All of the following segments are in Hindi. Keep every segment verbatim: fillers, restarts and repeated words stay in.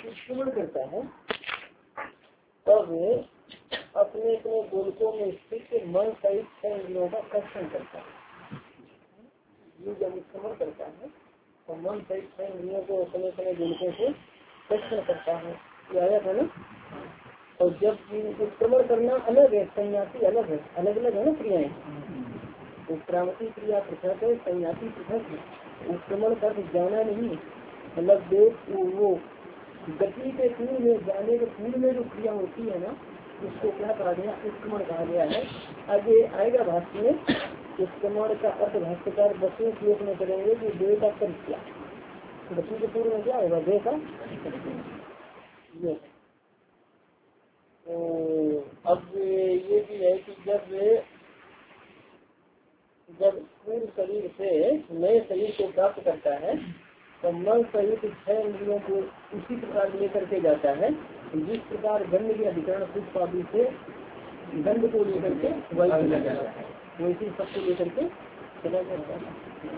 श्रवण करता है तब अपने अपने गोलकों में स्थित मन सहित छह इंद्रियों का कर्षण करता है। ये जब श्रवण करता है तो मन सहित छह इंद्रियों को अपने अपने गोलकों से कर्षण करता है। ये आया था ना। और जब उत्क्रमण करना अलग है, संन्यासी अलग है, अलग अलग है ना क्रियाएं। उत्क्रामती क्रिया पृथक है, संन्यासी पृथक है। उत्क्रमण कर जाना नहीं, मतलब वो गति के पूर्व में जाने के पूर्व में जो क्रिया होती है ना, उसको क्या कहा गया, उत्क्रमण कहा गया है। आगे आएगा भाष्य में उत्क्रमण का अर्थ भाष्यकार बसु श्लोक में करेंगे कि देह का कर्म क्या, गति के पूर्व में क्या होगा, देह का। अब ये भी है कि जब जब पूर्व शरीर से नए शरीर को प्राप्त करता है तो मन सहित छह इंद्रियों को उसी प्रकार लेकर के जाता है जिस प्रकार गंध के अधिकरण पुष्पादि से गंध को लेकर के वही चला जाता है, वैसे सबको लेकर के चला जाता है।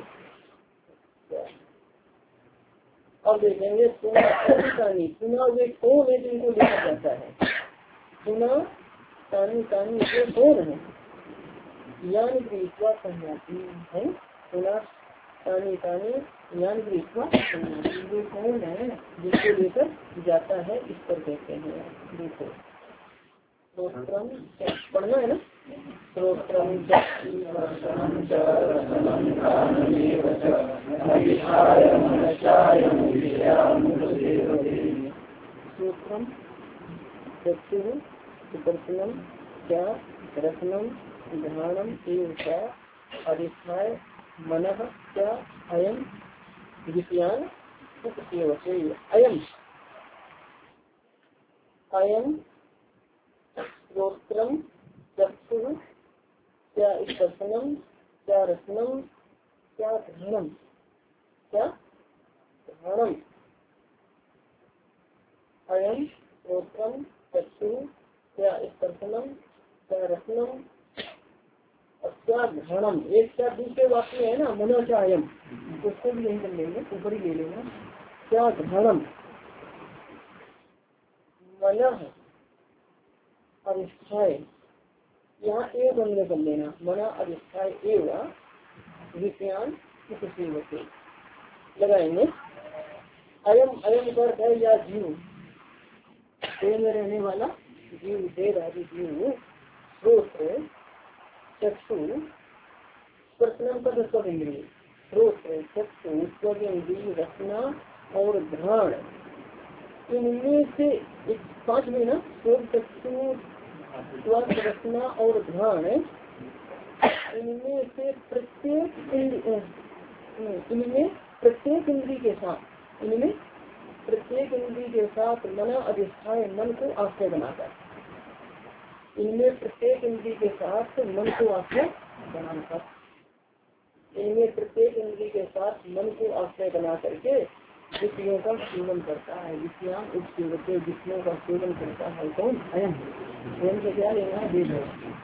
अब देखेंगे सुना सुना वे कौन है जिनको लेकर जाता है। सुना तानी तानी ये कौन है, ज्ञान विश्वास सन्यासी है। सुना तानी तानी ज्ञान विश्वास सन्यासी ये कौन है जिसको लेकर जाता है, इस पर कहते हैं। देखो श्रोत्रम पढ़ना है ना। श्रोत्रम श्रोत्रम चक्षुः सुदर्शनम क्या रत्नम ध्यानम एवं अधिष्ठाय मनः क्या अयम विषयान उपसेवते। अयम अयम श्रोत्रम चक्षुः क्या स्पर्शनम क्या रत्नम क्या ध्यानम क्या ध्यानम। अयम श्रोत्रम चक्षुः क्या स्पर्शनम क्या रत्नम क्या ध्यानम। एक क्या दूसरे वाक्य में है ना, मनो क्या अयम, उसको भी यही कर लेंगे, ऊपर ही ले लेना। क्या ध्यानम मन अधिष्ठाय, यहाँ एक बंद कर लेना, मना अधिष्ठाय एवं विषयान उपसेवते लगाएंगे। अयम अयम कर है या जीव, देह में रहने वाला जीव, देह आदि जीव। श्रोत्र चक्षु स्पर्शनम कर सब इंद्रिय, श्रोत्र चक्षु स्वर्ग इंद्रिय रचना और घ्राण, इनमें से पांच में ना श्रोत्र चक्षु स्वर्ग रचना और घ्राण, इनमें से प्रत्येक इनमें प्रत्येक इंद्रिय के साथ इनमें प्रत्येक इंद्रिय के साथ मना अधिष्ठाय मन को आश्रय बनाता है। इनमें प्रत्येक इंद्रिय के साथ मन को आश्रय बनाता इनमें प्रत्येक इंद्रिय के साथ मन को आश्रय बना करके विषयों का सेवन करता है। विषयान उपसेवते, विषयों का सेवन करता है कौन, अयम। अयम से क्या लेना है, वेद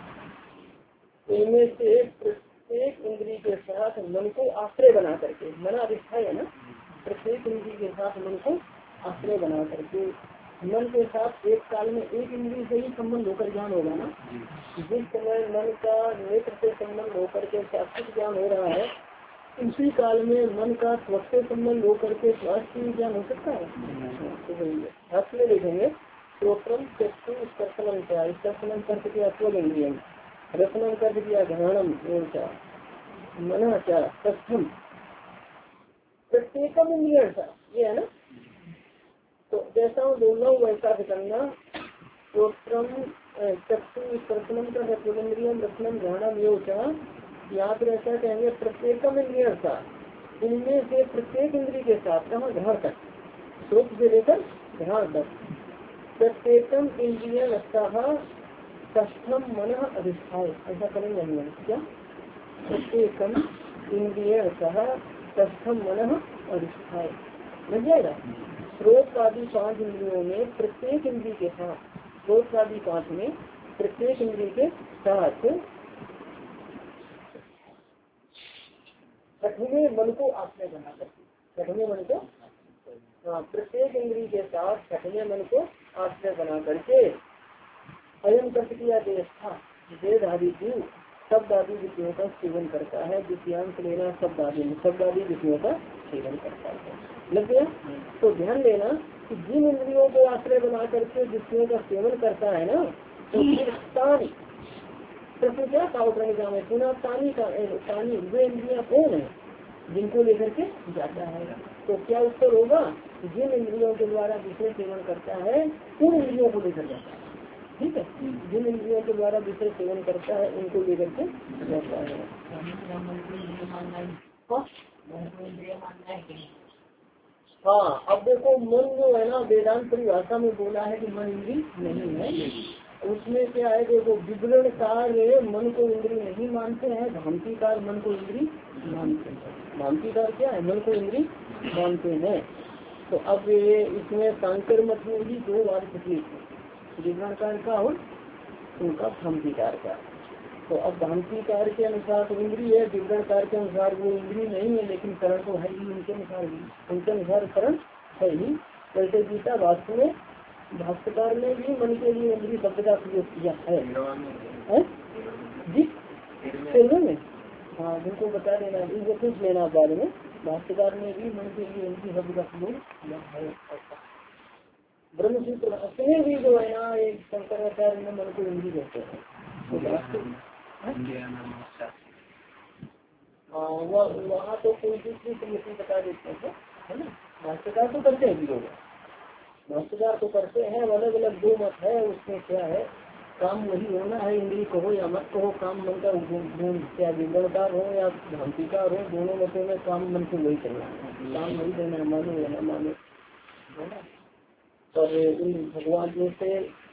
है। इनमें से प्रत्येक इंद्रिय के साथ मन को आश्रय बना करके, मना अधिष्ठाय है ना, प्रत्येक इंद्रिय के साथ मन को आश्रय बना करके, मन के साथ एक काल में एक इंद्रिय से ही संबंध होकर ज्ञान होगा ना। जिस समय मन का नेत्र से संबंध होकर के शास्त्रिक ज्ञान हो रहा है, उसी काल में मन का स्वच्छ से संबंध होकर के स्वास्थ्य ज्ञान हो सकता है। तो में देखेंगे श्रोत्रम चक्षु स्पर्शनम क्या, स्पर्शनम कर दिया स्वलिंगियम, रसनम कर दिया घ्राणम क्या, मना क्या कस्थम, प्रत्येकम इंद्रिय ये है ना। तो जैसा हम बोल रहा हूँ वैसा करना। श्रोत्रम चक्षु स्पर्शनम का रसनम रत्नम घ्राणम योग, यहाँ पर ऐसा कहेंगे प्रत्येकम इंद्रिय का, इनमें से प्रत्येक इंद्रिय के साथ कहाँ घ्राण तक, श्रोत से लेकर घ्राण तक, प्रत्येकम इंद्रिय कष्टम मन अधिष्ठाय, ऐसा करेंगे हम क्या, प्रत्येकम इंद्रिय कष्टम मन अधिष्ठाय लग जाएगा। श्रोत आदि पांच इंद्रियों में प्रत्येक इंद्रिय के साथ, श्रोत आदि पांच में प्रत्येक इंद्रिय के साथ कठिन मन को आश्रय बना करके, कठिन मन को हाँ प्रत्येक इंद्री के साथ छठवें मन को आश्रय बना करके अयम कर्त किया व्यवस्था वेद आदि जीव शब्द आदि विषयों का सेवन करता है। द्वितीयांश लेना शब्द आदि शब्द आदि विषयों का सेवन करता है। लग गया? तो ध्यान देना कि जिन इंद्रियों को आश्रय बना करके विषयों का सेवन करता है ना, तो फिर तानी प्रश्न क्या था प्रणिका में पुनः तानी का तानी वे इंद्रिया कौन है जिनको लेकर के जाता है। तो क्या उत्तर होगा? जिन इंद्रियों के द्वारा विषय सेवन करता है उन इंद्रियों को लेकर जाता है। ठीक है, जिन इंद्रियों के द्वारा विषय सेवन करता है उनको लेकर के जाता है। हाँ, अब देखो मन जो है ना वेदांत परिभाषा में बोला है कि मन इंद्री नहीं है। उसमें क्या है, देखो विवरणकार मन को इंद्री नहीं मानते हैं, भ्रांतिकार मन को इंद्री मानते हैं। भ्रांतिकार क्या है? मन को इंद्री मानते हैं। तो अब ये इसमें सांकर मत में भी दो बार तकलीफ है, विवरणकार का और उनका भ्रांतिकार का। तो अब भ्रांतिकार के अनुसार तो इंद्री है, विवरणकार के अनुसार वो इंद्री नहीं है, लेकिन करण तो है ही उनके अनुसार भी, उनके अनुसार करण है ही। वैसे गीता भाष्य में भाष्यकार ने भी मन के लिए इंद्री शब्द का प्रयोग किया है, है? जी चलो में हाँ जिनको बता देना, इनको पूछ लेना बाद में। भाष्यकार ने भी मन के लिए इंद्री शब्द का प्रयोग किया है। ब्रह्मसूत्र अपने भी जो है ना एक शंकराचार्य ने मन को इंद्री कहते हैं। वहाँ तो कोई दूसरी समिति बता देते हैं, है ना। भाष्यकार तो करते हैं लोग, भाष्यकार तो करते हैं। अलग अलग दो मत है उसमें। क्या है, काम वही होना है, इंद्री कहो या मत कहो, काम मन का क्या विवरणकार हो या भ्रांतिकार हो, दोनों मतों में काम मन को वही करना है, काम वही देना, मानो या न मानो, है ना। पर इन भगवान में से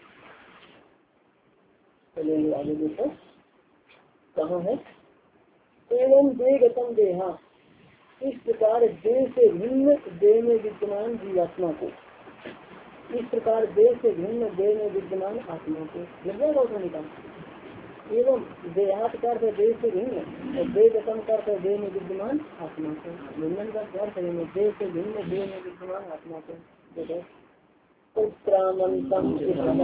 चलेंगे आगे देखो कहाँ है। एवं देहगतम देहा, इस प्रकार देह से भिन्न देह में विद्यमान जीवात्मा को, इस प्रकार देह से भिन्न देह में विद्यमान आत्मा को लग जाएगा उसमें निकाल। एवं देहात का देह से भिन्न और देहगतम का देह में विद्यमान आत्मा को, भिन्न का क्या करेंगे, देह से भिन्न देह में विद्यमान आत्मा को। देखो उत्क्रामंतम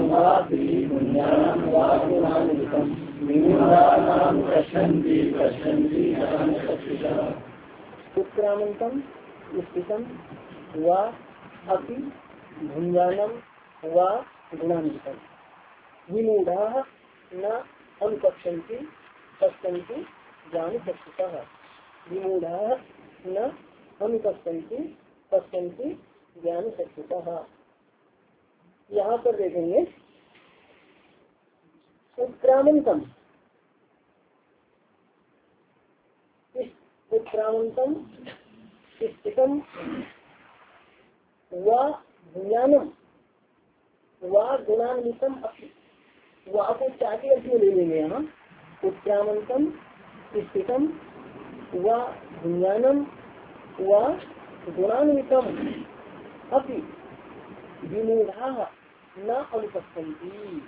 उत्क्रामंतम स्थितम व अपि भुंजानम व गुणान्वितम विमूढ़ा न अनुपक्षन्ति पश्यन्ति ज्ञान चक्षुषः। विमूढ़ा न अनुपक्षन्ति पश्यन्ति ज्ञान चक्षुषः। यहाँ पर देखेंगे उत्क्रामंतम, उत्क्रामंतम स्थितम व ज्ञानम व गुणान्वितम अपि। वह को चार के अर्थ में ले लेंगे यहाँ। उत्क्रामंतम स्थितम व ज्ञानम व गुणान्वितम अपि विमूढ़ा न अनुपस्थन्ति।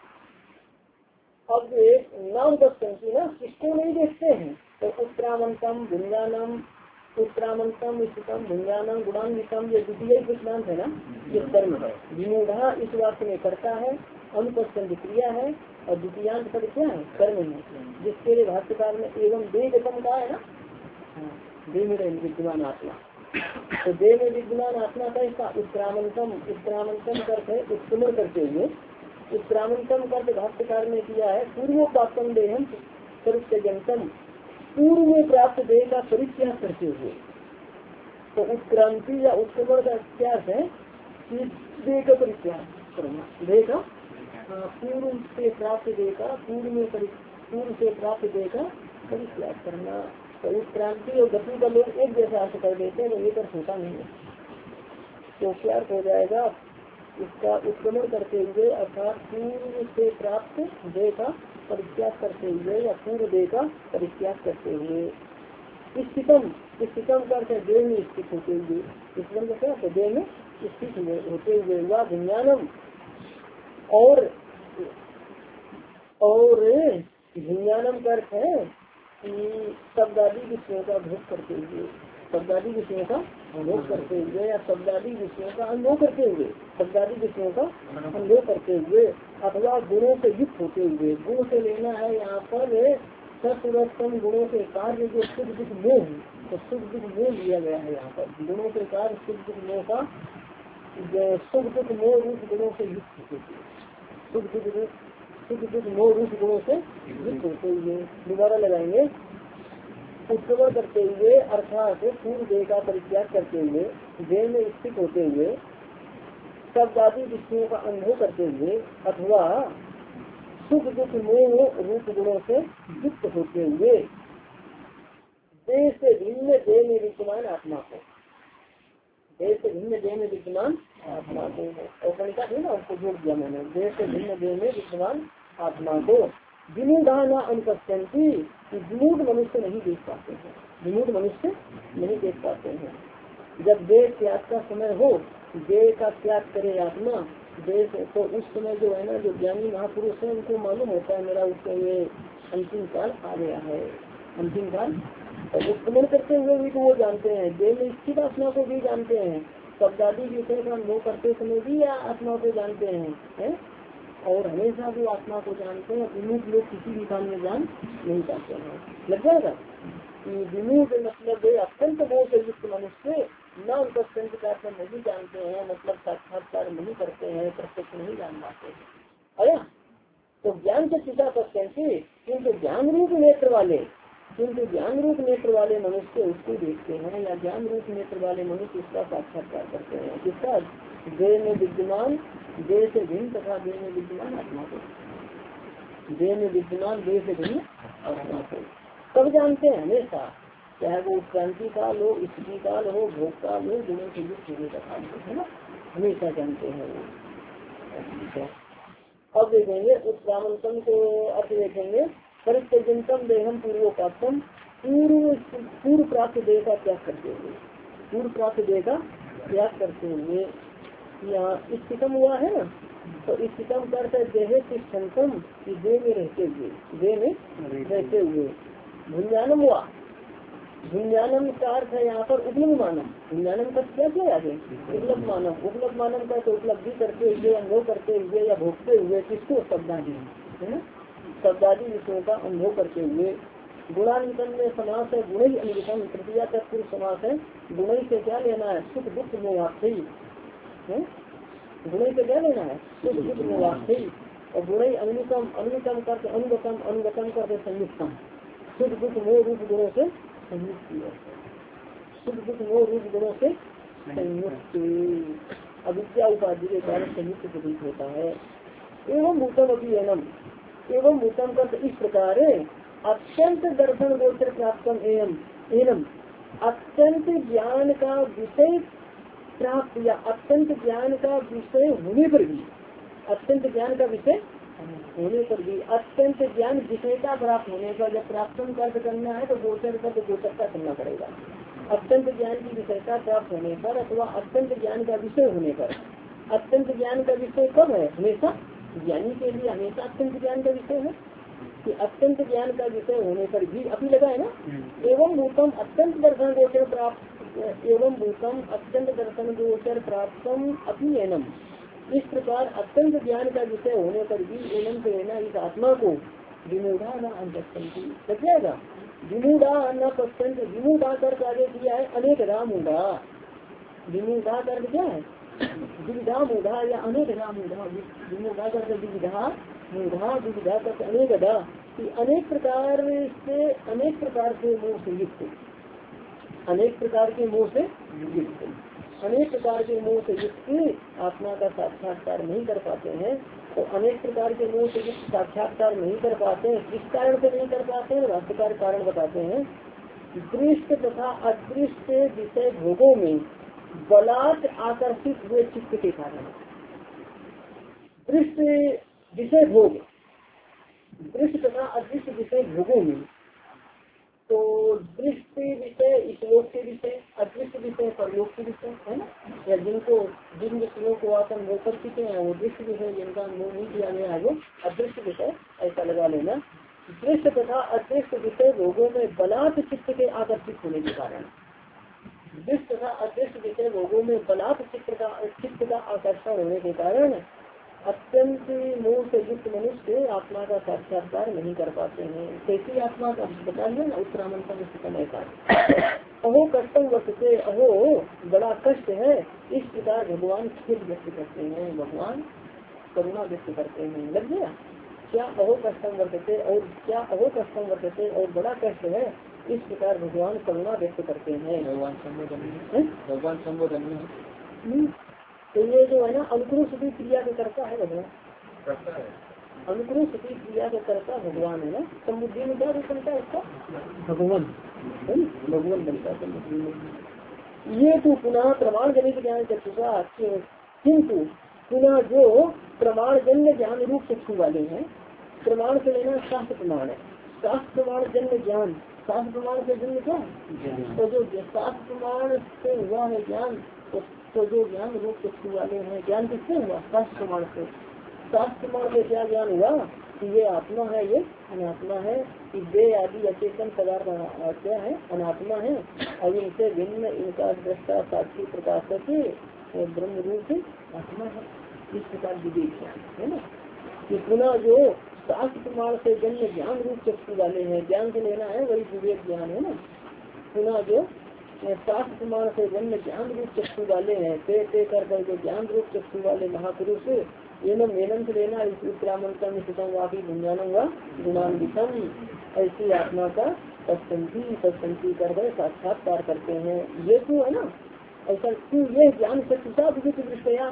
अब न अनुपस्थन्ति ना, किसको नहीं देखते हैं। तो उत्क्रामंतम भुंजानम, उत्क्रामंतम स्थितम भुंजानम गुणान्वितम, ये द्वितीय दृष्टांत है ना, ये कर्म है। विमूढ़ा इस वाक्य में करता है, अनुपस्थन्ति क्रिया है, और द्वितीयांत पद क्या है, कर्म है, जिसके लिए भाष्यकार ने एवं देहगतम कहा है ना, देह में विद्यमान आत्मा। तो देह में विद्यमान आत्मा का इसका उत्क्रामंतम, उत्क्रामंतम करते उत्क्रमण करते हुए, उत्क्रामंतम करते भाष्यकार ने किया है पूर्वोपातम देहम परित्यजंतम, पूर्व में प्राप्त देह का परित्याग करते हुए। तो उत्क्रांति या उत्क्रमण का क्या है कि देह का परित्याग करना, देह का पूर्व से प्राप्त देह का पूर्व में पूर्व से प्राप्त देह का परित्याग करना। तो उत्क्रांति और गति का लोग एक जैसा अर्थ कर देते हैं, तो ये कर होता नहीं है। तो क्या अर्थ हो जाएगा इसका, उत्क्रमण करते हुए अर्थात पूर्व से प्राप्त देह का परित्याग करते हुए या पूर्व देह का परित्याग करते हुए। स्थितम, स्थितम करते देह में स्थित होते हुए, स्थितम का क्या देह में स्थित होते हुए। वह विज्ञानम और और विज्ञानम का अर्थ है कि शब्द आदि विषयों का भोग करते हुए, शब्दादि विषयों का अनुभव करते हुए या शब्दादि विषयों का अनुभव करते हुए, शब्दादि विषयों का अनुभव करते हुए अथवा गुणों से युक्त होते हुए। गुण से लेना है यहाँ पर सत्वरतम गुणों के कार्य जो सुख दुख मोह, तो सुख दुख मोह लिया गया है यहाँ पर। गुणों के कार्य सुख दुख मोह का सुख दुख मोह रूप गुणों से युक्त होते हुए, सुख दुख सुख दुख मोह रूप गुणों से युक्त होते हुए। दोबारा लगाएंगे, उत्क्रमण करते हुए अर्थात पूर्व देह का परित्याग करते हुए, देह में स्थित होते हुए, शब्द आदि विषयों का अनुभव करते हुए अथवा सुख दुख मोह रूप गुणों से युक्त होते हुए देह से भिन्न देह में विद्यमान आत्मा को, देह से भिन्न देह में विद्यमान आत्मा को, औपनिका है ना, उसको जोड़ दिया मैंने, देह से भिन्न देह में विद्यमान आत्मा को विमूढ़ा न अनुपस्थिति, विमूढ़ मनुष्य नहीं देख पाते हैं, विमूढ़ मनुष्य नहीं देख पाते हैं। जब देह त्याग का समय हो, देह का त्याग करे आत्मा, देह तो उस समय जो है ना, जो ज्ञानी महापुरुष है उनको मालूम होता है मेरा उसको ये अंतिम काल आ गया है, अंतिम काल। और उत्क्रमण करते हुए भी तो वो जानते हैं, देह में स्थित आत्मा को भी जानते हैं, शब्दादि विषय का अनुभव करते समय भी आत्मा को जानते हैं है? और हमेशा भी आत्मा को जानते हैं। विमुख लोग किसी भी काम में जान नहीं पाते हैं। लग जाएगा विमुख मतलब अत्यंत मोह से युक्त मनुष्य न उनका संस्कार नहीं जानते हैं, मतलब साक्षात्कार नहीं करते हैं, प्रत्यक्ष नहीं जान पाते हैं। अरे तो ज्ञान से चिता पश्चिम, किन्तु ज्ञान रूप नेत्र वाले किन्तु ज्ञान रूप नेत्र वाले मनुष्य उसको देखते हैं, या ज्ञान रूप नेत्र वाले मनुष्य उसका साक्षात्कार करते हैं। किसका? देह में विद्यमान, देह से भिन्न तथा देह में विद्यमान आत्मा को, देह में विद्यमान देह से भिन्न आत्मा को कब जानते हैं? हमेशा, चाहे वो उत्क्रांति काल हो, स्थिति काल हो, भोग काल हो, गुणों से युक्त होने का काल हो, है ना, हमेशा जानते हैं वो। अब देखेंगे उत्क्रामंतम को अर्थ देखेंगे, परित्यजंतम देहम पूर्वोपातम, पूर्व पूर्व प्राप्त देह का त्याग करते हुए, पूर्व प्राप्त देह का त्याग करते हुए। यहाँ स्थितम हुआ है ना, तो स्थितम करते देह तिष्ठन्तम, देह में रहते हुए, देह में रहते हुए। भुंजानम हुआ, भुंजानम का अर्थ है यहाँ पर उपलब्ध मानव, भुंजानम का क्या क्या आगे उपलब्ध मानव, उपलब्ध मानव का तो उपलब्धि करते हुए, अनुभव करते हुए या भोगते हुए, किसको? शब्दादि, है ना, शब्दादि विषयों का अनुभव करते हुए। गुणान्वितन में समास है गुण ही अन्वितम, तृतीया तत्पुरुष समास है। गुण से क्या लेना है? सुख दुख मोहार्थी, गुण से क्या लेना है? सुख दुख मोहार्थी। और गुण ही अन्वितम, अन्वितम करते अनुगतम, अनुगतम करते संयुक्तम, सुख दुख मोह रूप गुणों से संयुक्त, सुख दुख मोह रूप गुणों से संयुक्त, अविद्या उपाधि के कारण संयुक्त प्रतीत होता है। एवं भूतम अभी एनम, एवं भूतम का इस प्रकार अत्यंत दर्शन गोचर प्राप्त एवं एवं अत्यंत ज्ञान का विषय प्राप्त, या अत्यंत ज्ञान का विषय होने पर भी, अत्यंत ज्ञान का विषय होने पर भी, अत्यंत ज्ञान विषयता प्राप्त होने पर, जब प्राप्त अर्थ करना है तो गोचर का गोचरता करना पड़ेगा। अत्यंत ज्ञान की विषयता प्राप्त होने पर अथवा अत्यंत ज्ञान का विषय होने पर, अत्यंत ज्ञान का विषय कब है? हमेशा ज्ञानी के लिए हमेशा अत्यंत ज्ञान का विषय है कि अत्यंत ज्ञान का विषय होने पर भी, अभी लगा है ना, एवं भूतम अत्यंत दर्शन गोचर प्राप्त, एवं भूतम अत्यंत दर्शन गोचर प्राप्तम अपनी एनम, इस प्रकार अत्यंत ज्ञान का विषय होने पर भी एनम से लेना इस आत्मा को विमूढ़ा न अनुपस्थिति, लग जाएगा। विमूढ़ा न पश्चंत, विमूढ़ा कर आगे दिया है अनेक रामूढ़ा, विमूढ़ा कर क्या है? विविधा मूढ़ा या अनेक मूढ़ा, विमूढ़ा कर विविधा मूढ़ा, विविधा कर अनेक धा, अनेक प्रकार से, अनेक प्रकार से मोह से युक्त, अनेक प्रकार के मोह से युक्त, अनेक प्रकार के मोह से युक्त आत्मा का साक्षात्कार नहीं कर पाते हैं। तो अनेक प्रकार के मोह से युक्त साक्षात्कार नहीं कर पाते हैं, किस कारण से नहीं कर पाते हैं? भाष्यकार कारण बताते हैं, दृष्ट तथा अदृष्ट विषय भोगों में बलात् आकर्षित हुए चित्त के कारण। दृष्ट विषय भोग, दृष्ट तथा अदृष्ट विषय भोगों में, तो दृष्ट विषय इस लोक के विषय, अदृष्ट विषय परलोक के विषय, है ना, या जिनको जिन विषयों को आकर मोह कर चुके हैं वो दृष्ट विषय, जिनका मोह नहीं किया गया है वो अदृष्ट विषय, ऐसा लगा लेना। दृष्ट तथा अदृष्ट विषय भोगों में बलात् चित्त के आकर्षित होने के कारण, दृष्ट तथा अदृष्ट विषय भोगों में बलात् चित्त का चित्त का आकर्षण होने के कारण अत्यंत मोह से युक्त मनुष्य आत्मा का साक्षात्कार नहीं कर पाते हैं। कैसी आत्मा का बता दिया ना उत्तरामंत्र में का अहो कष्टम वर्तते, अहो बड़ा कष्ट है, इस प्रकार भगवान खेद व्यक्त करते हैं, भगवान करुणा व्यक्त करते हैं। लग गया क्या अहो कष्टम वर्तते, और क्या अहो कष्टम वर्तते और बड़ा कष्ट है, इस प्रकार भगवान करुणा व्यक्त करते हैं। भगवान संबोधन भगवान संबोधन तो ये जो है ना अनुक्रोश क्रिया के करता है भगवान, अनुक्रोश क्रिया के करता भगवान है ना। समुद्री में क्या रूप बनता है इसका, भगवान भगवान बनता है समुद्री में। ये तो पुनः प्रमाण जनित ज्ञान चक्षुषा, किंतु पुनः जो प्रमाण जन्य ज्ञान रूप चक्षु वाले हैं, प्रमाण से लेना शास्त्र प्रमाण है, शास्त्र प्रमाण जन्य ज्ञान, शास्त्र प्रमाण से जन्य क्या, तो जो शास्त्र प्रमाण से हुआ है ज्ञान, तो जो ज्ञान रूप चक्षु वाले हैं, ज्ञान किससे हुआ, शास्त्र प्रमाण से। शास्त्र प्रमाण से क्या ज्ञान हुआ कि ये आत्मा है, ये अनात्मा है, कि दे आदि अचेतन पदार्थ क्या है, अनात्मा है, और इनसे भिन्न इनका दृष्टा साक्षी प्रकाशक ब्रह्म रूप आत्मा है। इस प्रकार विवेक है ना कि पुनः जो शास्त्र प्रमाण से जन्य ज्ञान रूप चक्षु वाले हैं, ज्ञान से लेना है वही विवेक ज्ञान है ना। पुनः जो शास्त्र प्रमाण से जन्य ज्ञान रूप चक्षु वाले हैं, ते ते कर कर जो ज्ञान रूप चक्षु वाले महापुरुष एनम एनम से लेना उत्तरामंत्र स्थितम वापी गुंजानम व गुणान्वितम, ऐसी आत्मा का सत्संती सत्संती कर गए साक्षात्कार करते हैं। ये तो है ना ऐसा क्यों, ये ज्ञान चक्षुषा विविध दृष्टया,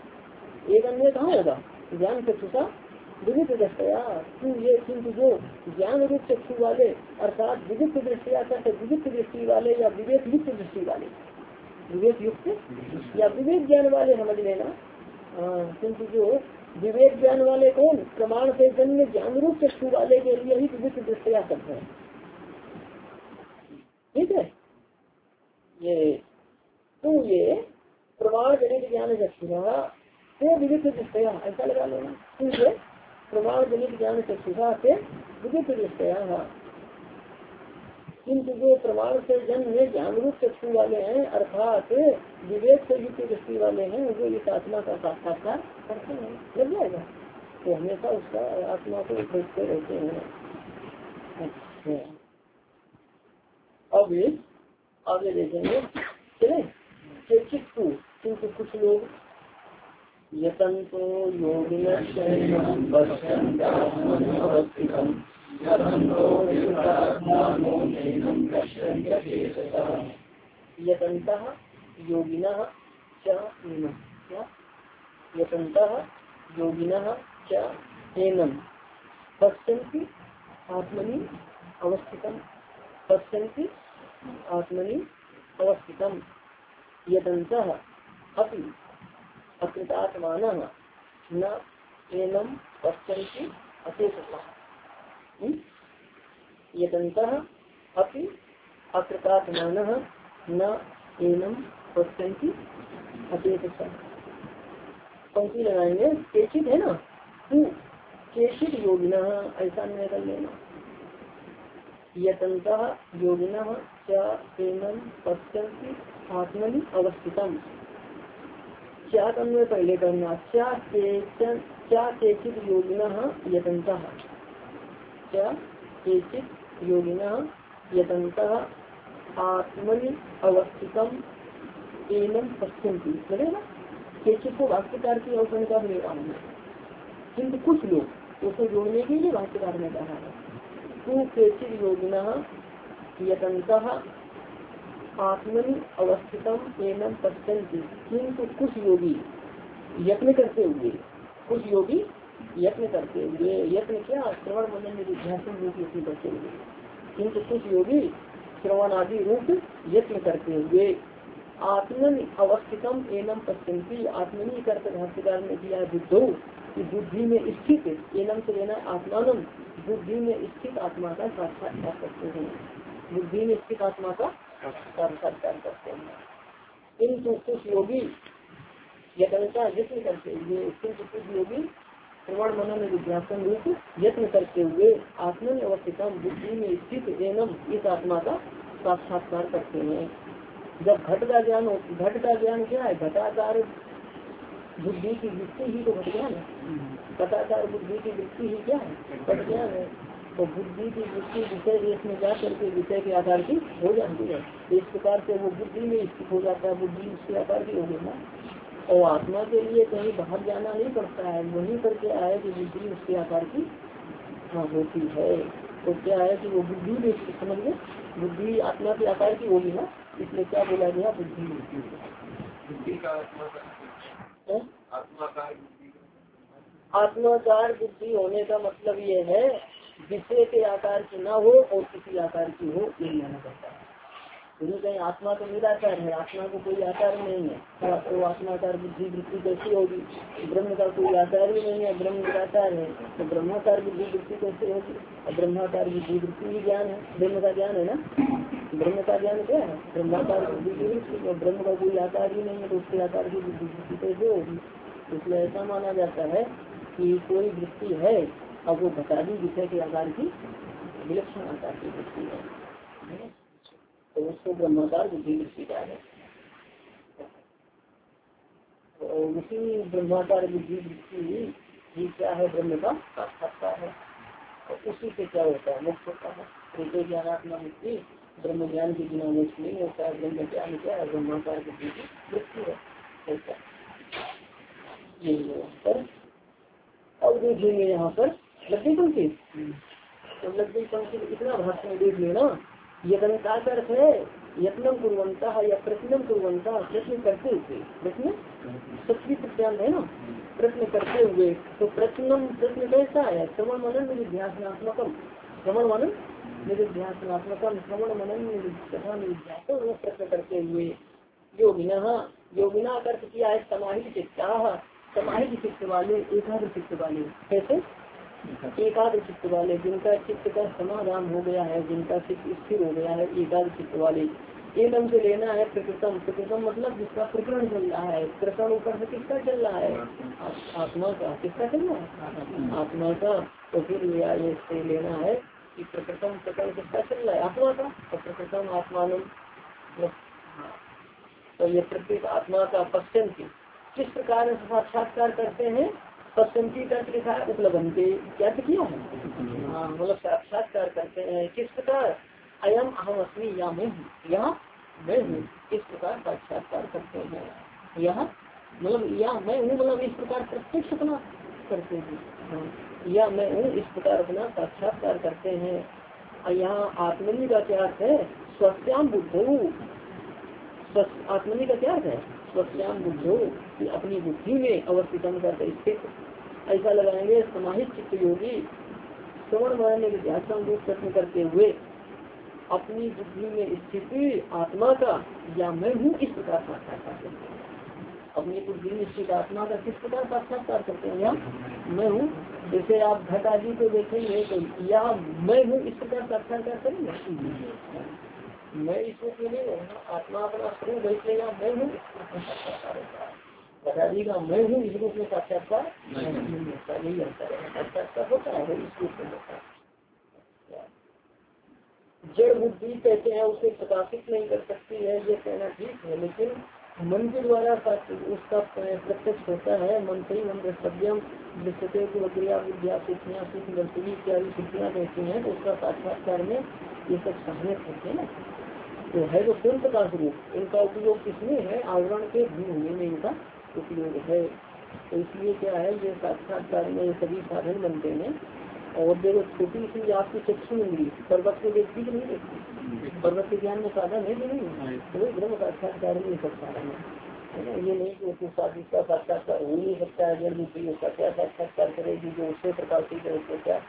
एक अन्य कहाँ होगा ज्ञान चक्षुषा विविध दृष्टया, क्यों ये किंतु जो ज्ञान रूप चक्षु वाले अर्थात विविध दृष्टिया करते विविध दृष्टि वाले या विवेक युक्त दृष्टि वाले, विवेक युक्त या विवेक ज्ञान वाले समझ लेना। किंतु जो विवेक ज्ञान वाले कौन, प्रमाण से जन्य ज्ञान रूप चक्षु वाले के लिए ही विविध दृष्टिया शब्द है। ठीक है, ये तो ये प्रमाण जनित ज्ञान चक्षुषा से विविध दृष्टिया ऐसा लगा लेना, ठीक है, प्रमाण जनित ज्ञान चक्षुषा से विविध दृष्टिया। किंतु जो प्रमाण से जन्य ज्ञान रूप चक्षु वाले हैं अर्थात विवेक से युक्त दृष्टि वाले हैं, वो इस आत्मा का साक्षात्कार करते हैं। लग जाएगा तो हमेशा उसका आत्मा को देखते रहते हैं। अच्छा अब आगे देखेंगे, चले चित्तु, किंतु कुछ लोग यतंतो योगिन यतन्तः योगिनः च क्या यतन्तः योगिनः च एनम् पश्यन्ति आत्मनि अवस्थितम्, पश्यन्ति आत्मनि अवस्थितम्, यतन्तः अपि अकृतात्मानः न एनम् पश्यन्ति अशेषतः, यतन्तः अपि अकृतात्मानः न एनम् पश्यन्ति अशेषतः। पंक्ति लगाएंगे, केचित है ना, तू केचित योगिनः ऐसा नहीं कर लेना, यतन्तः योगिनः च एनम् पश्यन्ति आत्मनि अवस्थितम्, क्या तन्वय पहले करना, क्या केचन क्या केचित योगिनः यतन्तः, क्या केचित योगिनः यतन्तः आत्मनि अवस्थितम् एनम् पश्यन्ति, चलेगा। केचित को भाष्यकार की औपचारिकता में लेगा हमने, किंतु कुछ लोग उसको जोड़ने के लिए भाष्यकार ने कहा है, तू केचित योगिनः यतन्तः आत्मनि अवस्थितम एनम् पश्यन्ति, किंतु कुछ योगी यत्न करते हुए, कुछ योगी यत्न करते हुए, यत्न क्या श्रवण मनन निधिध्यासन रूप यत्न करते हुए, किंतु कुछ योगी श्रवण आदि रूप यत्न करते हुए आत्मनि अवस्थितम एनम् पश्यन्ति, आत्मनि करते भाष्यकार ने दिया है बुद्धो कि बुद्धि में स्थित, एनम से लेना आत्मानम, बुद्धि में स्थित आत्मा का साक्षात्कार करते हैं, बुद्धि में स्थित आत्मा का साक्षात्कार करते हैं। किंतु कुछ योगी यत्नता यत्न करते हुए, किंतु कुछ योगी श्रवण मनन निधिध्यासन रूप यत्न करते हुए आत्मनि अवस्थितम बुद्धि में स्थित एनम इस आत्मा का साक्षात्कार करते हैं। जब घट का ज्ञान हो, घट का ज्ञान क्या है, घटाकार बुद्धि की वृत्ति ही तो घट ज्ञान है। घटाकार बुद्धि की वृत्ति ही क्या है, घट ज्ञान है। तो बुद्धि की वृत्ति विषय देश में जा करके विषय के आकार की हो जाती है। तो इस प्रकार से वो बुद्धि में स्थित हो जाता है, बुद्धि उसके आकार की होगी ना। और आत्मा के लिए कहीं बाहर जाना नहीं पड़ता है, वहीं पर क्या है कि बुद्धि उसके आकार की हाँ होती है। तो क्या है कि वो बुद्धि में समझ गए, बुद्धि आत्मा के आकार की होगी ना, इसलिए क्या बोला गया, बुद्धि बुद्धि का आत्माकार बुद्धि होने का मतलब ये है विषय के आकार की ना हो और किसी आकार की हो, ये माना जाता है। तो कहीं आत्मा तो निराकार है, आत्मा को कोई आकार नहीं है, तो आत्माकार बुद्धि वृत्ति कैसी होगी। ब्रह्म का कोई आकार भी नहीं है, ब्रह्म निराकार है, तो ब्रह्माकार बुद्धि वृत्ति कैसे होगी। और ब्रह्माकार बुद्धि वृत्ति भी ज्ञान है, ब्रह्म का ज्ञान है ना। ब्रह्म का ज्ञान क्या है, ब्रह्माकार बुद्धि की वृत्ति। और ब्रह्म का कोई आकार ही नहीं है, तो उसके आकार की बुद्धि वृत्ति कैसे होगी। इसलिए ऐसा माना जाता है कि कोई वृत्ति है, अब वो घटादी विषय के आकार की विलक्षण आकार की वृत्ति है, तो उसको ब्रह्माकार बुद्धि वृत्ति का है। तो उसी ब्रह्माकार बुद्धि वृत्ति ही क्या है, ब्रह्म का साक्षात्कार है। और उसी से क्या होता है, मोक्ष होता है। तो ज्ञानात्मा मुक्ति ब्रह्म ज्ञान के बिना मोक्ष नहीं होता है। ब्रह्म ज्ञान क्या है, ब्रह्माकार बुद्धि की वृत्ति है। ऐसा यही है पर। अब देखेंगे यहाँ पर लग्गी पंक्ति, तो लग्गी पंक्ति इतना भाषण में देख लेना। यत्न का अर्थ है यत्नम कुर्वंता या प्रश्नम कुर्वंता, प्रश्न करते हुए, प्रश्न सच्ची प्रत्यांत है ना, प्रश्न करते हुए। तो प्रश्नम प्रश्न कैसा है, श्रवण मनन निधिध्यासनात्मकम, श्रवण मनन निधिध्यासनात्मकम, श्रवण मनन तथा निधिध्यासन प्रश्न करते हुए। योगिना योगिना का अर्थ किया है समाहित चित्ता, समाहित चित्त वाले, एकाग्र चित्त वाले। कैसे, एकाग्र चित्त वाले, जिनका चित्त का समाधान हो गया है, जिनका चित्त स्थिर हो गया है, एकाग्र चित्त वाले। एक ढंग से लेना है प्रकृतम, प्रकृतम मतलब जिसका प्रकरण चल रहा है। प्रकरण ऊपर से किसका चल रहा है, आत्मा का। किसका चल रहा है, आत्मा का। तो फिर ये लेना है कि प्रकृतम प्रकरण किसका चल रहा है, आत्मा का। तो प्रकृतम आत्मान, तो ये प्रत्येक आत्मा का पश्चिम की किस प्रकार साक्षात्कार करते हैं। पश्चिमी का लिखा है उपलब्धि, क्या किया है, हाँ मतलब साक्षात्कार करते हैं। किस प्रकार, अयम अहम अस्मि, या मैं हूँ, यहाँ मैं हूँ, इस प्रकार साक्षात्कार करते हैं। यहाँ मतलब या मैं हूँ, मतलब इस प्रकार प्रत्यक्ष अपना करते हैं, या मैं हूँ इस प्रकार अपना साक्षात्कार करते हैं। यहाँ आत्मनि का क्या अर्थ है, स्वस्याम बुद्धो, आत्मनि का क्या अर्थ है, स्वस्याम बुद्धो, अपनी बुद्धि में अवस्थितम करते स्थित। ऐसा लगाएंगे समाहित चित्त योगी श्रवण मनन निधिध्यासन प्रश्न करते हुए अपनी बुद्धि में स्थित आत्मा का या मैं हूँ इस प्रकार साक्षात्कार करते हैं। अपनी बुद्धि में स्थित आत्मा का किस प्रकार साक्षात्कार करते हैं, या मैं हूँ। जैसे आप घट आदि को देखेंगे तो या मैं हूँ इस प्रकार साक्षात्कार करेंगे। मैं इसको क्यों नहीं हूँ, आत्मा अपना स्वरूप बैठेगा, मैं हूँ साक्षात्कार होता है। घटादी का मैं हूँ इस रूप में साक्षात्कार नहीं होता, नहीं होता है, साक्षात्कार होता है वो इस रूप में होता है। जड़ बुद्धि कहते हैं उसे प्रकाशित नहीं कर सकती है, ये कहना ठीक है, लेकिन मन के द्वारा उसका प्रत्यक्ष होता है। मन से ही मन द्रष्टव्यम दृश्यते को क्रिया विद्या सिद्धियाँ सिद्ध दर्शनी इत्यादि सिद्धियाँ कहती हैं, तो उसका साक्षात्कार में ये सब सहायक होते हैं ना। तो है जो स्वयं प्रकाश रूप, इनका उपयोग किसमें है, आवरण के भिन्न होने में इनका उपयोग है। तो इसलिए क्या है, ये साक्षात्कार में सभी साधन बनते हैं। और देखो छोटी सी आपकी चक्षु इंद्री पर्वत को देखती कि नहीं देखती, पर्वत के ज्ञान में साधन है कि नहीं, तो ब्रह्म साक्षात्कार में सब साधन है ना। ये नहीं कि उसके साथ इसका साक्षात्कार हो नहीं सकता है, जल बुद्धि उसका क्या साक्षात्कार करेगी, जो उससे प्रकाशित है उसको क्या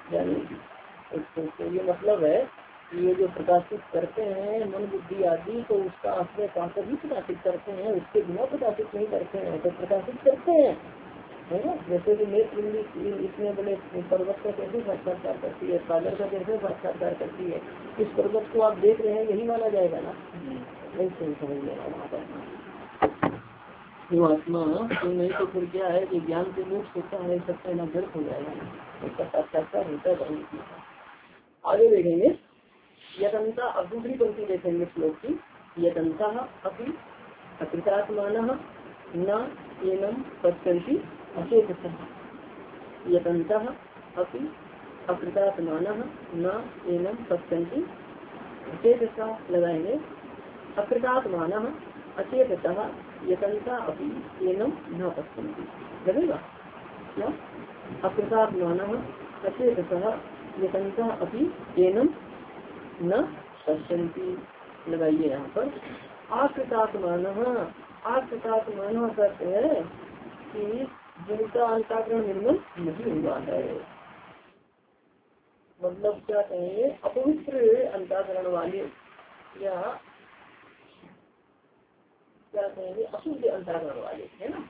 जानेगी। तो ये मतलब है ये जो प्रकाशित करते हैं मन बुद्धि आदि, तो उसका आश्रय पाकर ही प्रकाशित करते हैं, उसके बिना प्रकाशित नहीं करते हैं। तो प्रकाशित करते हैं है ना। जैसे कि नेत्र इतने बड़े पर्वत का कैसे साक्षात्कार करती है, सागर का कैसे साक्षात्कार करती है, इस पर्वत को आप देख रहे हैं यही माना जाएगा ना, ऐसे ही समझ लेना वहाँ पर जो आत्मा। तो नहीं तो फिर क्या है कि ज्ञान के मोक्ष होता है, सबसे न व्यर्थ हो जाएगा, उसका साक्षात्कार होता है। आगे देखेंगे यतनता, अब दूसरी पंक्ति देखेंगे श्लोक की। यतन्तः अपि अकृतात्मानः न एनम पश्यन्ति अचेतसः। यतन्तः अपि अकृतात्मानः न एनम पश्यन्ति अचेतसः लगाएंगे। अकृतात्मानः अचेतसः यतन्ता अपि एनम न पश्यन्ति लगेगा क्या? अकृतात्मानः अचेतसः यतन्ता अपि एनम न पश्यन्ति लगाइए यहाँ पर। आकृतात्मानः आकृतात्मानः कहते हैं कि जिनका अंतःकरण निर्मल नहीं हुआ है, मतलब क्या कहेंगे अपवित्र अंतःकरण वाले या क्या कहेंगे अशुद्ध अंतःकरण वाले है ना,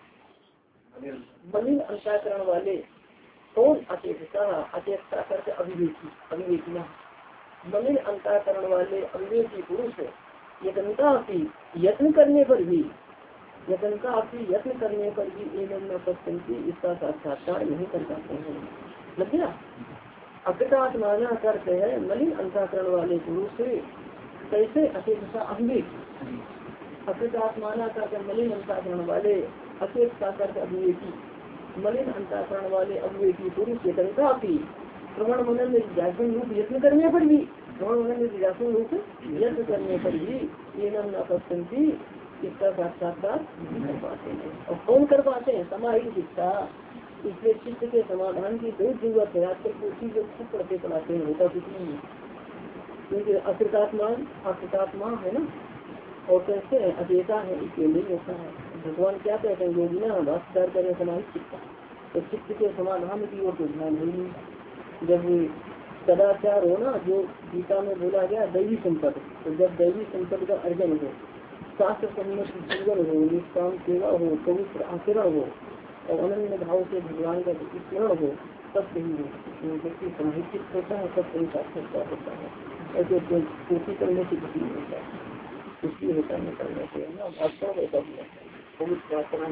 मलिन अंतःकरण वाले। कौन? अचेतता। अचेतता करके अविवेकी अविवेकिया मलिन अंतःकरण वाले अविवेकी पुरुष यत्नता अपनी यत्न करने पर भी यत्नता अपनी यत्न करने पर भी एवं न पश्यन्ति इसका साक्षात्कार नहीं कर पाते हैं। लग गया? अकृतात्माना करते हैं मलिन अंतःकरण वाले पुरुष कैसे? अचेतता अविवेक। अकृतात्माना करके मलिन अंतःकरण वाले, अचेतता करके अविवेकी मलिन अंतःकरण वाले अविवेकी पुरुष यत्नता अपनी श्रवण मनन निध्यासन रूप यत्न करने पर भी श्रवण मनन निध्यासन रूप यत्न करने पर भी एवं न पश्यन्ति इसका साक्षात्कार नहीं कर पाते हैं। और कौन कर पाते हैं? समाहित शिक्षा। इसलिए चित्त के समाधान की बहुत जरूरत है। आजकल उसी जो खुद पढ़ते पढ़ाते हैं होता कुछ नहीं है, क्योंकि अकृतात्मा अकृतात्मा है ना, और कैसे है अचेता है, इसलिए नहीं होता है। भगवान क्या कहते हैं? योगी ना भाष्यकार करें समाहित शिक्षा, तो चित्त के समाधान की ओर तो ध्यान नहीं। जब सदाचार हो ना, जो गीता में बोला गया दैवी संपद, तो जब दैवी संपद का अर्जन हो, शास्त्र सम्मत जीवन हो, निष्काम सेवा हो, पवित्र आचरण हो और अनन्य भाव से भगवान का स्मरण हो, तब सही हो व्यक्ति समाहित होता है, तब सही साक्षात्कार होता है। ऐसे कोशिश करने से कुछ नहीं होता है, कुछ भी होता नहीं करने से ना वास्तव में ऐसा भी पवित्र आचरण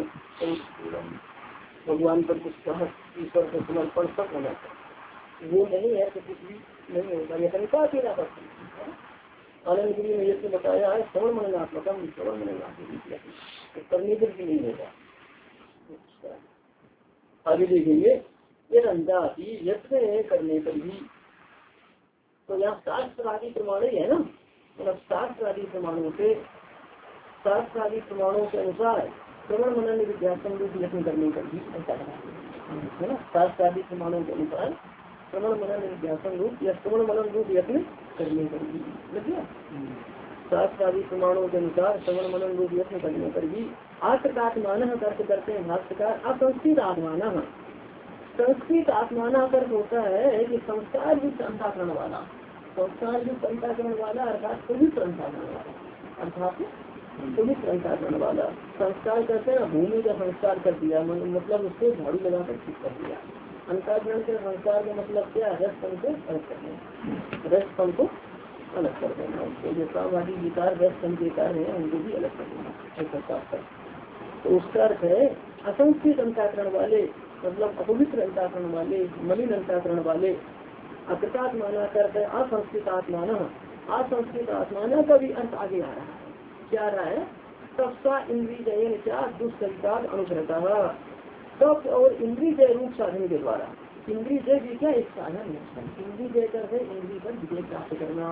भगवान पर विश्वास ईश्वर का समर्पण सब होना चाहिए। वो नहीं है तो कुछ भी नहीं होगा। यह तरीका अकेला करता आनंद गिरी ने ये बताया है श्रवण मननात्मकम श्रवण मननात्मक करने पर भी नहीं होगा। आगे देखेंगे ये रंजा यत्न करने पर भी, तो यहाँ शास्त्र आदि प्रमाण ही है ना, मतलब शास्त्र आदि प्रमाणों से शास्त्र आदि प्रमाणों के अनुसार श्रवण मनन विद्यासन रूप यत्न करने पर भी ऐसा है ना। शास्त्र आदि प्रमाणों के अनुसार श्रवण मनन विद्यासन रूप या श्रवण मनन रूप यत्न करने पर भी लगे। शास्त्र आदि प्रमाणों के अनुसार श्रवण मनन रूप यत्न करने पर भी आकृतात्मान अर्थ करते हैं भाष्यकार असंस्कृत आत्माना। संस्कृत आत्माना अर्थ होता है कि संस्कार युक्त अंतःकरण वाला, संस्कार युक्त अंतःकरण वाला अर्थात पवित्र अंतःकरण वाला, अर्थात पवित्र अंतःकरण वाला। संस्कार करते हैं भूमि का संस्कार कर दिया, मतलब उसको झाड़ू लगाकर ठीक कर दिया। अंतःकरण के संस्कार का मतलब क्या है? रस पन को अलग करना, रस पन को अलग कर देना। उसको जो कामवादी विकार रस पन के कार्य है उनको भी अलग कर देना, ऐसा कर। तो उसका अर्थ है असंस्कृत अंतःकरण वाले, मतलब अपवित्र अंतःकरण वाले, मलिन अंतःकरण वाले। अकृतात्माना करते असंस्कृत आत्माना, असंस्कृत आत्माना का भी अर्थ आगे आ रहा है। क्या आ रहा है? सबका इंद्रिय क्या दुष्चरितार अनुसरता, सब और इंद्रिय जय रूप साधन के द्वारा। इंद्रिय जय भी क्या एक साधन है, इंद्रिय जय करके इंद्रिय पर विजय प्राप्त करना।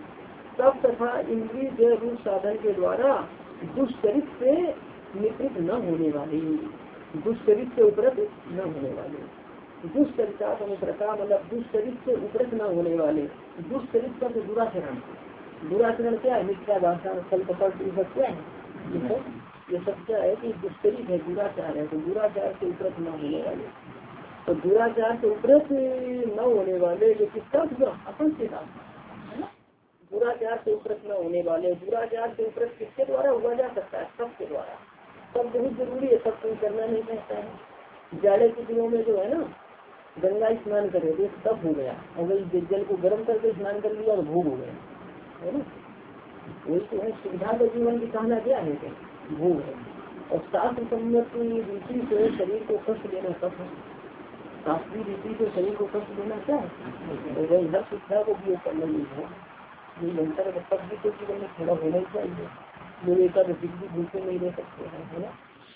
सब तथा इंद्रिय जय रूप साधन के द्वारा दुष्चरित से निवृत्त न होने वाली, दुष्चरित से उपरत न होने वाले, दुष्चरिता अनुसरता मतलब दुष्चरित से उपरत न होने वाले। दुष्चरित का तो दुराचरण, दुराचरण क्या है? मिथ्या भाषण कल कपट ये सब क्या है? ये सब ये सब क्या है कि दुष्चरित है, दुराचार है। तो दुराचार से उपरत न होने वाले, तो दुराचार से उपरत न होने वाले जो किसका असंस्कृत है ना। दुराचार से उपरत न होने वाले, दुराचार से उपरत किसके द्वारा हुआ जा सकता है? सबके द्वारा। सब बहुत जरूरी है, सब कोई करना नहीं चाहता है। जाड़े के दिनों में जो है ना गंगा स्नान करे तो सब हो गया, अगर जल को गर्म करके स्नान कर लिया तो भोग हो गया है ना। वही तो है सुविधा का जीवन की कहना क्या है कि भोग है। और शास्त्र सम्मत रीति से शरीर को कष्ट देना सब है, शास्त्रीय रीति से शरीर को कष्ट देना क्या है? तो वही हर शिक्षा को उपयोग करना नहीं है। निरंतर शब्द तो जीवन में थोड़ा होना ही चाहिए। लोग एकादशी भी भूखे नहीं रह सकते हैं, है ना।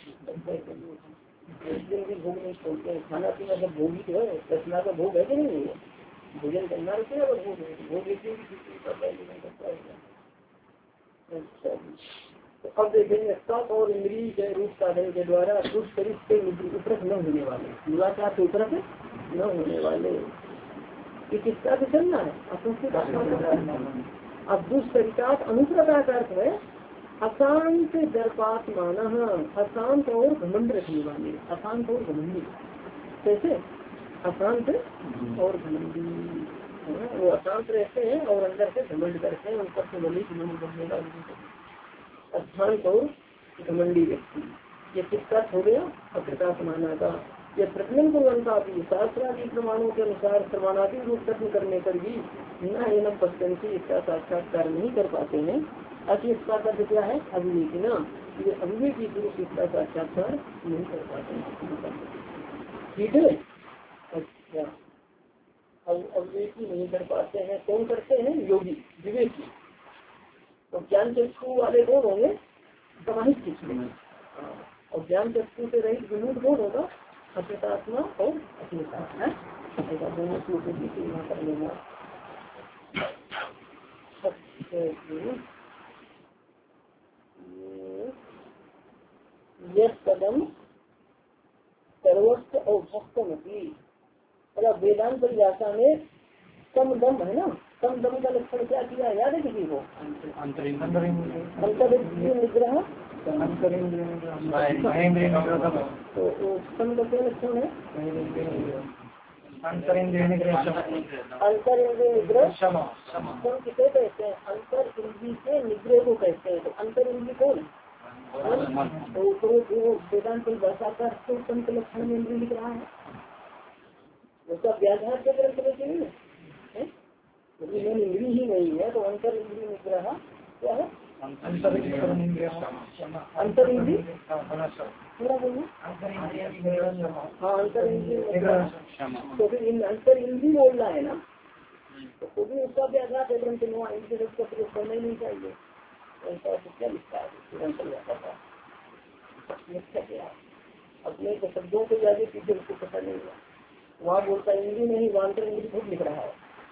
एक दिन भी भोग नहीं छोड़ते हैं। खाना पीना सब भोग ही तो है, रचना का भोग है कि नहीं है। भोजन करना रहते हैं और भोग भोग एक दिन भी करता है। अच्छा, तो अब देखेंगे तप और इंद्रिय के रूप साधन के द्वारा दुष्ट शरीर से उपरत न होने वाले, दुराचार से उपरत न होने वाले, ये किसका भी चलना है असंस्कृत आत्मा का। अब दुष्चरितात् अनुप्रता का अर्थ है अशांत दर्पात माना, अशांत और घमंड रखने वाले, अशांत और घमंडी। कैसे अशांत और घमंडी, वो अशांत रहते हैं और अंदर से घमंड करते हैं, ऊपर से बनी घमंड बनने वाले अशांत और घमंडी व्यक्ति। ये किसका हो गया अप्रकाश माना का। यह प्रतिबंध कुर्वंता भी शास्त्रादि प्रमाणों के अनुसार प्रमाणादि रूप कथन करने पर भी न एनम पश्चिम इसका साक्षात्कार नहीं कर पाते हैं। अति इसका अर्थ क्या है अविवेकी ना, ये अविवेकी पुरुष इसका साक्षात्कार नहीं कर पाते हैं। ठीक है, अच्छा अब अविवेकी नहीं कर पाते हैं, कौन करते हैं योगी विवेकी। तो ज्ञान चक्षु वाले कौन होंगे समाहित चक्षु, और ज्ञान चक्षु से रहित विमुक्त कौन होगा अचेतात्मा और अचेता है। दोनों श्लोकों की तुलना कर लेना। यह कदम सर्वस्व और भक्तमती, मतलब वेदांत परिभाषा में कम दम है ना, कम दम का लक्षण क्या किया याद है किसी को। अंतरिंद्रिय निग्रह, तो कम का क्या लक्षण है अंतरिंद्रिय निग्रह। अंतरिंद्रिय निग्रह कम किसे कहते हैं, अंतर इंद्रिय के निग्रह को कहते हैं। तो अंतर इंद्रिय कौन तो वेदांत परिभाषा का कम के लक्षण में इंद्रिय लिख रहा है, उसका व्याधार के ग्रंथ में नहीं है, इंद्रिय ही नहीं है। तो अंतर इंद्रिय निग्रह क्या है अंतर इंद्रिय अंतर इंद्रिय पूरा बोलिए हाँ अंतर इंद्रिय। तो फिर अंतर इंद्रिय बोलना है ना, तो भी उसका व्याघात है ग्रंथ में, इंद्रिय का प्रयोग करना ही नहीं चाहिए। ऐसा क्या लिखता है तुरंत अपने तो शब्दों को ज्यादा चीजें उसको पता नहीं है। वहाँ बोलता इंद्रिय नहीं, वहाँ अंतर इंद्रिय खुद लिख रहा है।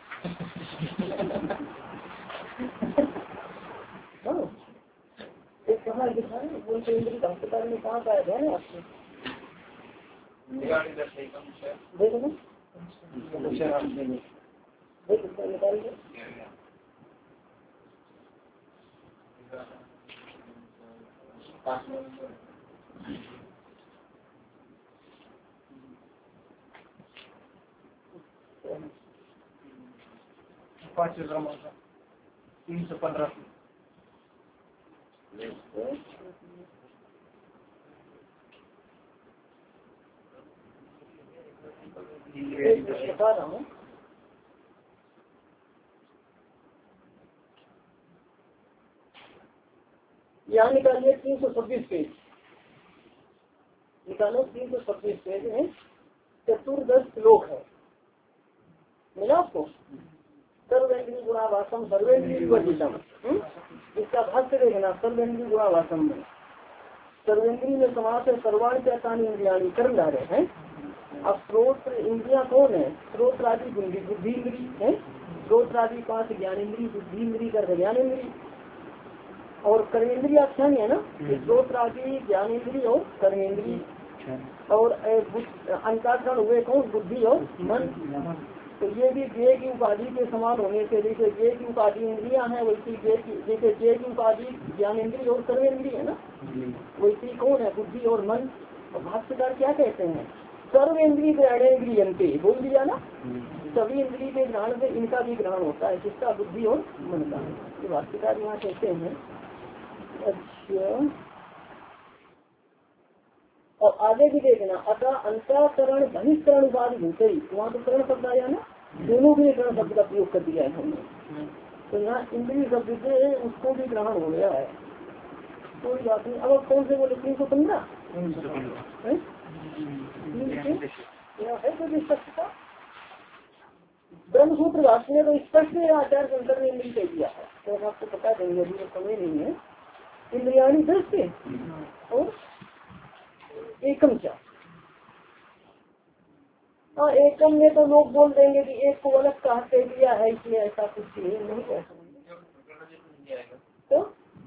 एक कहाँ लिखा है बोलते इंद्रिय संस्कार में कहाँ पाया है ना आपको देखो ना देखो निकाल के पाँच तीन सौ पंद्रह बता रहा हूँ। यहाँ निकालिए तीन सौ छब्बीस पेज निकालो, तीन सौ छब्बीस पेज में चतुर्दश श्लोक है, मिला आपको। सर्वेंद्रीय गुणावासम सर्वेंद्रीय विवर्जितम, इसका भाष्य देखना। सर्वेंद्रीय गुणावासम में सर्वेंद्रीय में समास है सर्वाणी चातानी इंद्रियाणी कर्म ला रहे हैं। अब स्रोत इंद्रिया कौन है, स्रोत आदि बुद्धि इंद्री है, स्रोत आदि पांच ज्ञान इंद्री बुद्धि इंद्री कर ज्ञान इंद्री और कर्मेंद्रिय आख्यान है ना, स्रोत आदि ज्ञान इंद्री और कर्मेंद्री और अंतःकरण हुए कौन बुद्धि और मन। तो ये भी जय की उपाधि के समान होने से जैसे जय की उपाधि इंद्रियां हैं वैसी जैसे जय की उपाधि ज्ञान इंद्रिय और कर्मेंद्रिय है ना, वैसी कौन है बुद्धि और मन। और भाष्यकार क्या कहते हैं सर्वेंद्रिय ग्रहणेन्द्रियंते बोल दिया ना, सभी इंद्रिय के ग्रहण से इनका भी ग्रहण होता है, किसका बुद्धि और मन का। ये भाष्यकार यहाँ कहते हैं। अच्छा और आगे भी देखना अतः अंतःकरण बहिष्करण उपाधि भूते, वहाँ तो करण शब्द आया ना, दोनों के करण शब्द का प्रयोग कर दिया है हमने। तो यहाँ इंद्रिय शब्द से उसको भी ग्रहण हो गया है, कोई बात नहीं। अब कौन से बोले तीन सौ पंद्रह है कोई ब्रह्मसूत्र भाष्य में तो स्पष्ट आचार्य शंकर ने इंद्रिय कह दिया है, तो आपको पता देंगे, अभी तो समय नहीं है। इंद्रियाणी दस से और एकम क्या, हाँ एकम में तो लोग बोल देंगे कि एक को अलग कहा कह दिया है, इसलिए ऐसा कुछ नहीं कह सकते। तो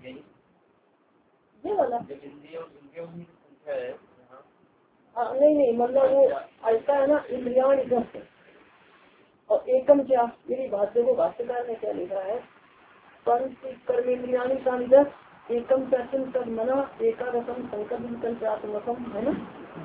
ये वाला हाँ नहीं नहीं मतलब वो ऐसा है ना, इंद्रियाणी दस और एकम क्या, मेरी भाष्य को भाष्यकार ने क्या लिखा है, पंच कर्मेंद्रियाणी दस एकम चर्चन तद मना एकादशम संकल्प विकल्पात्मकम है ना।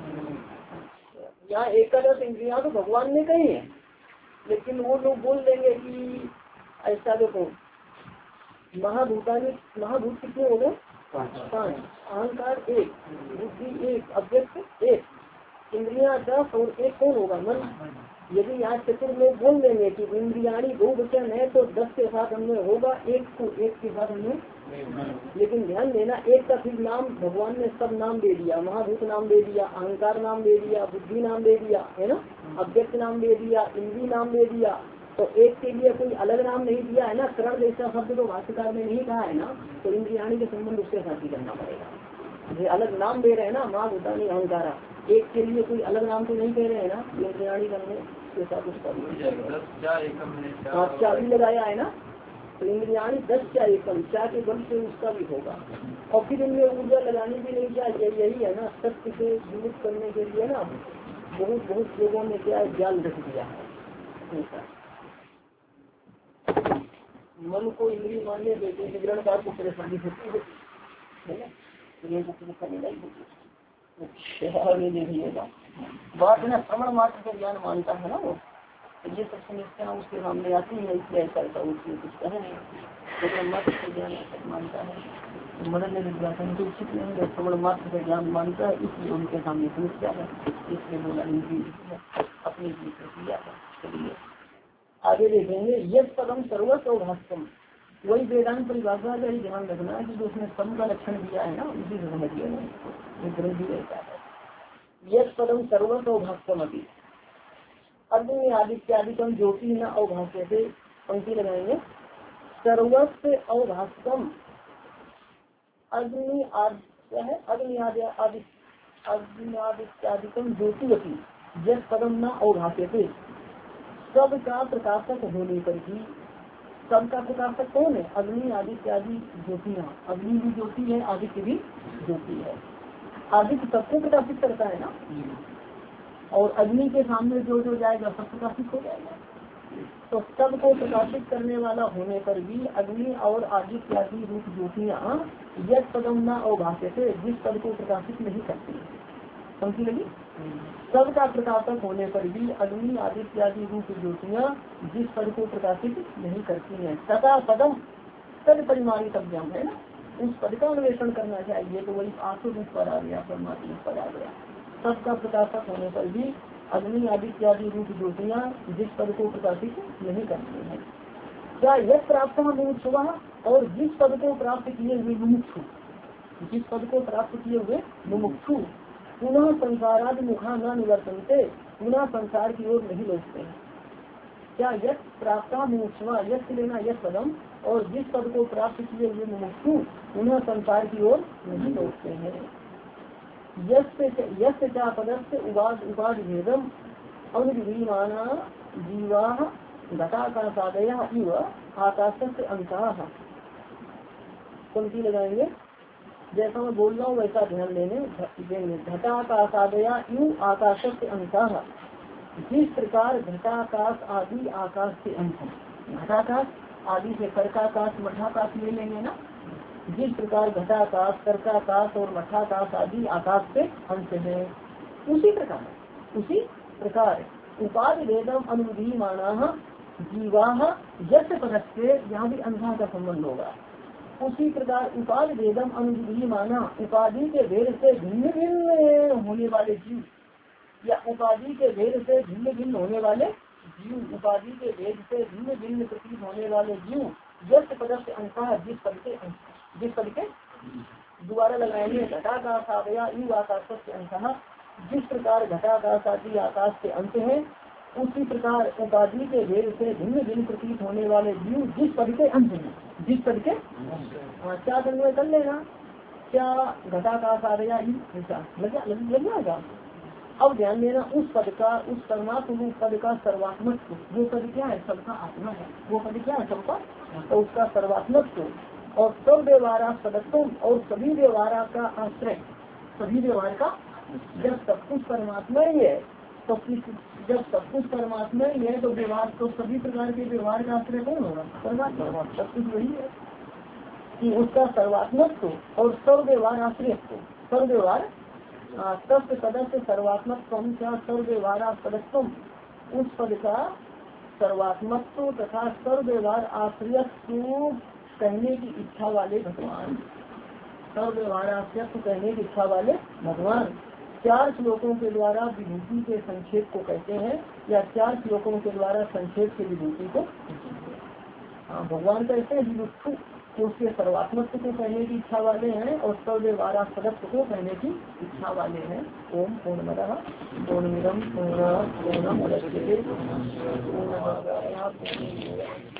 यहाँ एकादश इंद्रिया तो भगवान ने कही है, लेकिन वो लोग बोल देंगे कि ऐसा देखो महाभूतानी महाभूत कितने हो गए, पांच, अहंकार एक, बुद्धि एक, अव्यक्त एक, इंद्रिया दस और एक कौन होगा, मन। यदि यहाँ चतुर लोग बोल देंगे कि इंद्रियाणी बहुवचन है तो दस के साथ हमने होगा, एक को एक के साथ हमने, लेकिन ध्यान देना एक का फिर नाम भगवान ने सब नाम दे दिया, महाभूत नाम दे दिया, अहंकार नाम दे दिया, बुद्धि नाम दे दिया है ना, अव्यक्त नाम दे दिया, इंद्रिय नाम दे दिया, तो एक के लिए कोई अलग नाम नहीं दिया है ना। करण जैसा शब्द तो भाष्यकार ने नहीं कहा है ना, तो इंद्रियाणी के संबंध उसके साथ ही करना पड़ेगा। ये अलग नाम दे रहे हैं ना, महाभूतानी अहंकारा, एक के लिए कोई अलग नाम तो नहीं कह रहे हैं ना, इंद्रियाणी करने के साथ उसका हाँ चार भी लगाया है ना, तो इंद्रियाणी दस क्या एकम क्या के बल से उसका भी होगा। और फिर इनमें ऊर्जा लगानी भी नहीं चाहिए, यही है ना सत्य से विमुक्त करने के लिए ना बहुत बहुत लोगों ने क्या ज्ञान रख दिया है। मन को इंद्रिय मानने देते निगरण का को परेशानी होती है ना, ये आगे देखिएगा बात है ना, श्रवण मात्र का ज्ञान मानता है ना वो, तो ये सब समस्या उसके सामने आती है, इसलिए ऐसा ऐसा उसमें कुछ कहे नहीं, लेकिन मात्र का ज्ञान मानता है। मदन ने विज्ञापन तो उचित नहीं है, श्रवण मात्र का ज्ञान मानता है, इसलिए उनके सामने समस्या है, इसलिए बोला इनकी अपनी प्रक्रिया है। चलिए आगे देखेंगे, यश पदम सर्वस्व और भाष्यम, वही वेदांत परिभाषा का ही ध्यान रखना है कि जो उसने सम का लक्षण दिया है ना उसी से समझ लिया ये ग्रंथि रहता है। यश पदम सर्वस्व और भाष्यम अभी अग्नि आदित्यादिकम ज्योति न अवभाष्य से पंक्ति लगाएंगे, सर्वस्व अवभाष्यम अग्नि आदि है, अग्नि आदि अग्नि आदित्यादिकम ज्योतिवती यश पदम न अवभाष्य से, सब का प्रकाशक होने पर भी, सब का प्रकाशक कौन है, अग्नि आदित्य आदि ज्योतियाँ, अग्नि भी ज्योति है, आदित्य भी ज्योति है, आदित्य सबको प्रकाशित करता है ना, और अग्नि के सामने जो जो जाएगा सब प्रकाशित हो जाएगा, तो सब को प्रकाशित करने वाला होने पर भी अग्नि और आदित्य आदि रूप ज्योतियाँ यश पदम न अवभाष्य से जिस पद को प्रकाशित नहीं करती, समझी लगी, सब का प्रकाशक होने पर भी अग्नि आदित्य आदि रूप ज्योतियाँ जिस पद को प्रकाशित नहीं करती हैं, तथा पदम तद परिमाणित अभ्याम है ना, उस पद का अन्वेषण करना चाहिए, तो वही आंसू में पर आ गया, परमात्मा पर आ गया। सब का प्रकाशक होने पर भी अग्नि आदित्य आदि रूप ज्योतियाँ जिस पद को प्रकाशित नहीं करती हैं, क्या यह प्राप्त मुमुक्षुवा, और जिस पद को प्राप्त किए हुए मुमुक्षु, जिस पद को प्राप्त किए हुए मुमुक्षु पुनः संसारादि मुखा न निवर्तनते, पुनः संसार की ओर नहीं लौटते हैं। क्या यश प्राप्त मुमुक्षुवा, यश लेना यश पदम, और जिस पद को प्राप्त किए हुए मुमुक्षु पुनः संसार की ओर नहीं लौटते हैं। यश क्या पदस्य उपाद उपाद भेदम अनुविधीमाना जीवा घटाकाशादया इव आकाश से अंतः, पंक्ति लगाएंगे, जैसा मैं बोल रहा हूँ वैसा ध्यान देने देंगे। घटाकाशादया यू आकाश से अंतः, जिस प्रकार घटाकाश आदि आकाश के अंत है, घटाकाश आदि से कर्काकाश मठाकाश ले लेंगे ना, जिस प्रकार घटाकाश कर्काकाश और मठाकाश आदि आकाश के अंत है, उसी प्रकार उसी प्रकार उपाधि भेदम अनुविधि माना जीवा यश पदस्य, यहाँ भी अंधा का संबंध होगा, उसी प्रकार उपाधि भेदम अनुविधि माना, उपाधि के भेद से भिन्न भिन्न होने वाले जीव, या उपाधि के भेद से भिन्न भिन्न होने वाले जीव, उपाधि के भेद से भिन्न भिन्न प्रतीत होने वाले जीव यश पदस्य अंतः, जिस पद के जिस पद के दोबारा लगाएंगे, घटाकाश आदया यू आकाश से अंतः, जिस प्रकार घटाकाश आदि आकाश के अंत है, उसी प्रकार उपाधि के भेद से भिन्न भिन्न प्रतीत होने वाले जीव जिस पद के अंश में, जिस पद के हाँ क्या अन्वय कर लेना, क्या घटाकाश आ गया ऐसा लग लग जाएगा। अब ध्यान देना उस पद का, उस परमात्म रूप पद का सर्वात्मक, वो पद क्या है, सबका आत्मा है, वो पद क्या है सबका, तो उसका सर्वात्मक और सब व्यवहार सदत्व और सभी व्यवहार का आश्रय, सभी व्यवहार का, जब सब कुछ परमात्मा ही है तो किस, जब सब कुछ परमात्मा ही है तो व्यवहार, तो सभी प्रकार के व्यवहार का आश्रय कौन होगा, परमात्मा, सब कुछ वही है कि उसका सर्वात्मक और सर्व व्यवहार आश्रय, सर्व व्यवहार सत्य सदस्य सर्वात्मक सर्व व्यवहार सदस्य, उस पद का सर्वात्मक तथा सर्व व्यवहार आश्रय कहने की इच्छा वाले भगवान, सर्व व्यवहार आश्रय कहने की इच्छा वाले भगवान चार श्लोकों के द्वारा विभूति के संक्षेप को कहते हैं, या चार श्लोकों के द्वारा संक्षेप से विभूति को, हाँ भगवान कहते हैं विभुत्सु तो उसके सर्वात्मक को कहने की इच्छा वाले हैं और सर्व व्यवहार सदस्य को कहने की इच्छा वाले हैं। ओम पूर्णमदः पूर्णमिदं पूर्णात् पूर्णमुदच्यते पूर्णमादाय पूर्णमेवावशिष्यते।